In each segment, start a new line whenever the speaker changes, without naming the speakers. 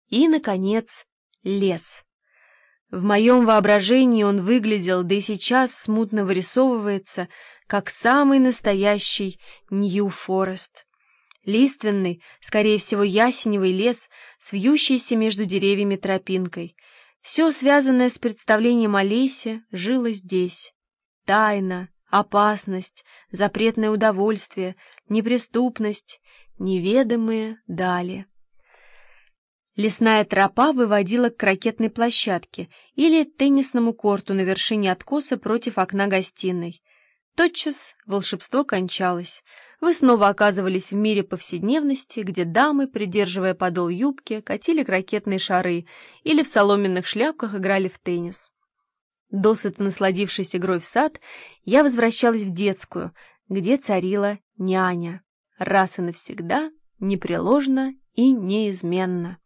И, наконец, лес. В моем воображении он выглядел, да и сейчас смутно вырисовывается, как самый настоящий Нью-Форест. Лиственный, скорее всего, ясеневый лес с вьющейся между деревьями тропинкой. Все, связанное с представлением о лесе, жило здесь. Тайна, опасность, запретное удовольствие, неприступность, неведомые дали. Лесная тропа выводила к ракетной площадке или теннисному корту на вершине откоса против окна гостиной. Тотчас волшебство кончалось. Вы снова оказывались в мире повседневности, где дамы, придерживая подол юбки, катили ракетные шары или в соломенных шляпках играли в теннис. Досыта насладившись игрой в сад, я возвращалась в детскую, где царила няня. Раз и навсегда, непреложно и неизменно.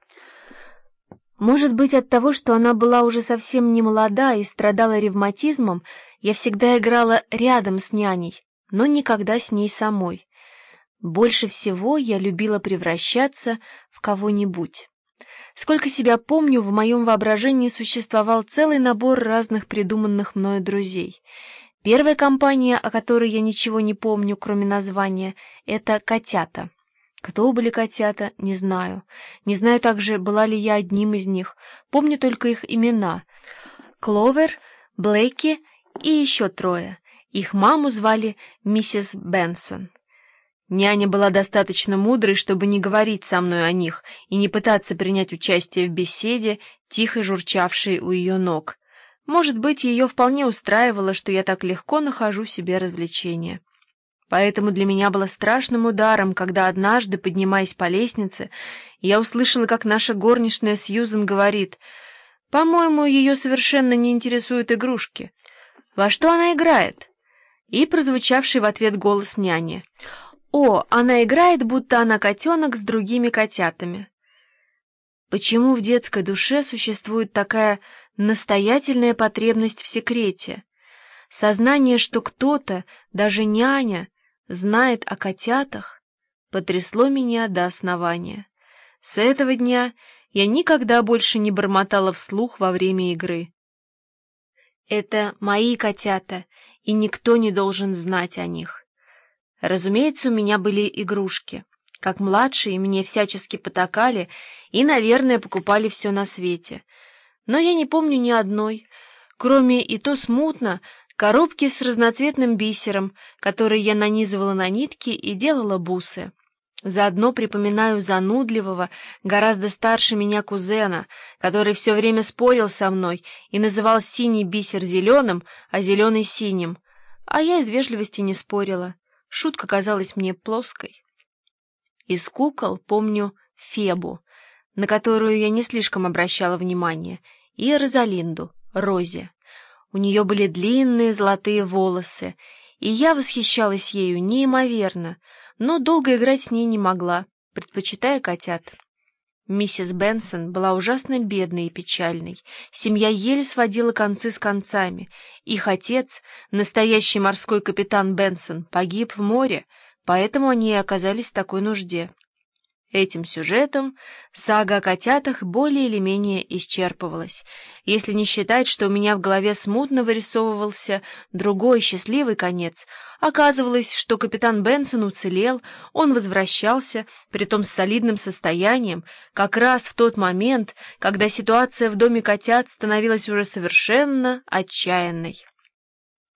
Может быть, от того, что она была уже совсем не молода и страдала ревматизмом, я всегда играла рядом с няней, но никогда с ней самой. Больше всего я любила превращаться в кого-нибудь. Сколько себя помню, в моем воображении существовал целый набор разных придуманных мною друзей. Первая компания, о которой я ничего не помню, кроме названия, это котята. Кто были котята, не знаю. Не знаю также, была ли я одним из них. Помню только их имена. Кловер, Блэки и еще трое. Их маму звали миссис Бенсон. Няня была достаточно мудрой, чтобы не говорить со мной о них и не пытаться принять участие в беседе, тихо журчавшей у ее ног. Может быть, ее вполне устраивало, что я так легко нахожу себе развлечения. Поэтому для меня было страшным ударом, когда однажды, поднимаясь по лестнице, я услышала, как наша горничная Сьюзен говорит: «По-моему, ее совершенно не интересуют игрушки. Во что она играет?» И прозвучавший в ответ голос няни: «О, она играет, будто она котенок с другими котятами». Почему в детской душе существует такая настоятельная потребность в секрете? Сознание, что кто-то, даже няня, знает о котятах, потрясло меня до основания. С этого дня я никогда больше не бормотала вслух во время игры. Это мои котята, и никто не должен знать о них. Разумеется, у меня были игрушки. Как младшие мне всячески потакали и, наверное, покупали все на свете. Но я не помню ни одной, кроме, и то смутно, коробки с разноцветным бисером, который я нанизывала на нитки и делала бусы. Заодно припоминаю занудливого, гораздо старше меня кузена, который все время спорил со мной и называл синий бисер зеленым, а зеленый синим. А я из вежливости не спорила. Шутка казалась мне плоской. Из кукол помню Фебу, на которую я не слишком обращала внимание, и Розалинду, Розе. У нее были длинные золотые волосы, и я восхищалась ею неимоверно, но долго играть с ней не могла, предпочитая котят. Миссис Бенсон была ужасно бедной и печальной. Семья еле сводила концы с концами. Их отец, настоящий морской капитан Бенсон, погиб в море, поэтому они и оказались в такой нужде. Этим сюжетом сага о котятах более или менее исчерпывалась, если не считать, что у меня в голове смутно вырисовывался другой счастливый конец. Оказывалось, что капитан Бенсон уцелел, он возвращался, притом с солидным состоянием, как раз в тот момент, когда ситуация в доме котят становилась уже совершенно отчаянной.